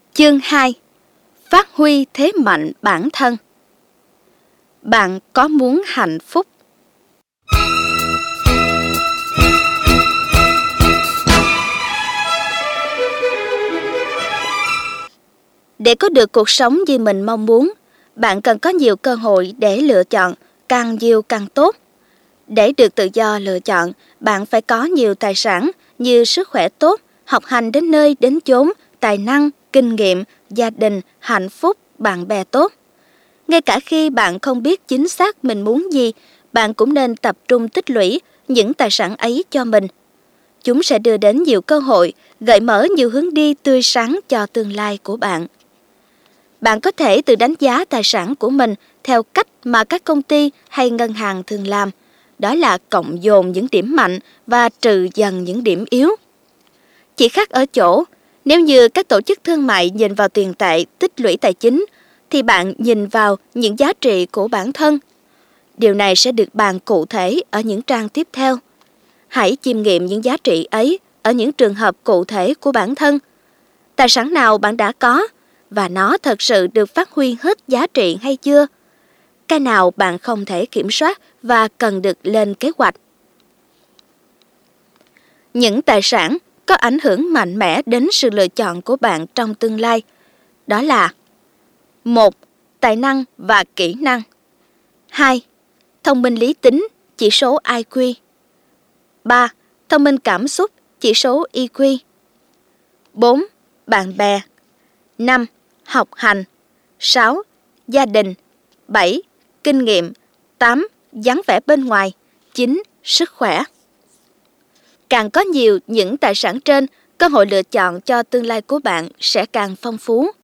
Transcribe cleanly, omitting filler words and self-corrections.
Chương 2. Phát huy thế mạnh bản thân. Bạn có muốn hạnh phúc? Để có được cuộc sống như mình mong muốn, bạn cần có nhiều cơ hội để lựa chọn, càng nhiều càng tốt. Để được tự do lựa chọn, bạn phải có nhiều tài sản như sức khỏe tốt, học hành đến nơi đến chốn, tài năng, kinh nghiệm, gia đình, hạnh phúc, bạn bè tốt. Ngay cả khi bạn không biết chính xác mình muốn gì, bạn cũng nên tập trung tích lũy những tài sản ấy cho mình. Chúng sẽ đưa đến nhiều cơ hội, gợi mở nhiều hướng đi tươi sáng cho tương lai của bạn. Bạn có thể tự đánh giá tài sản của mình theo cách mà các công ty hay ngân hàng thường làm. Đó là cộng dồn những điểm mạnh và trừ dần những điểm yếu. Chỉ khác ở chỗ, nếu như các tổ chức thương mại nhìn vào tiền tệ tích lũy tài chính, thì bạn nhìn vào những giá trị của bản thân. Điều này sẽ được bàn cụ thể ở những trang tiếp theo. Hãy chiêm nghiệm những giá trị ấy ở những trường hợp cụ thể của bản thân. Tài sản nào bạn đã có và nó thật sự được phát huy hết giá trị hay chưa? Cái nào bạn không thể kiểm soát và cần được lên kế hoạch? Những tài sản có ảnh hưởng mạnh mẽ đến sự lựa chọn của bạn trong tương lai. Đó là 1. Tài năng và kỹ năng. 2. Thông minh lý tính, chỉ số IQ. 3. Thông minh cảm xúc, chỉ số EQ. 4. Bạn bè. 5. Học hành. 6. Gia đình. 7. Kinh nghiệm. 8. Dáng vẻ bên ngoài. 9. Sức khỏe. Càng có nhiều những tài sản trên, cơ hội lựa chọn cho tương lai của bạn sẽ càng phong phú.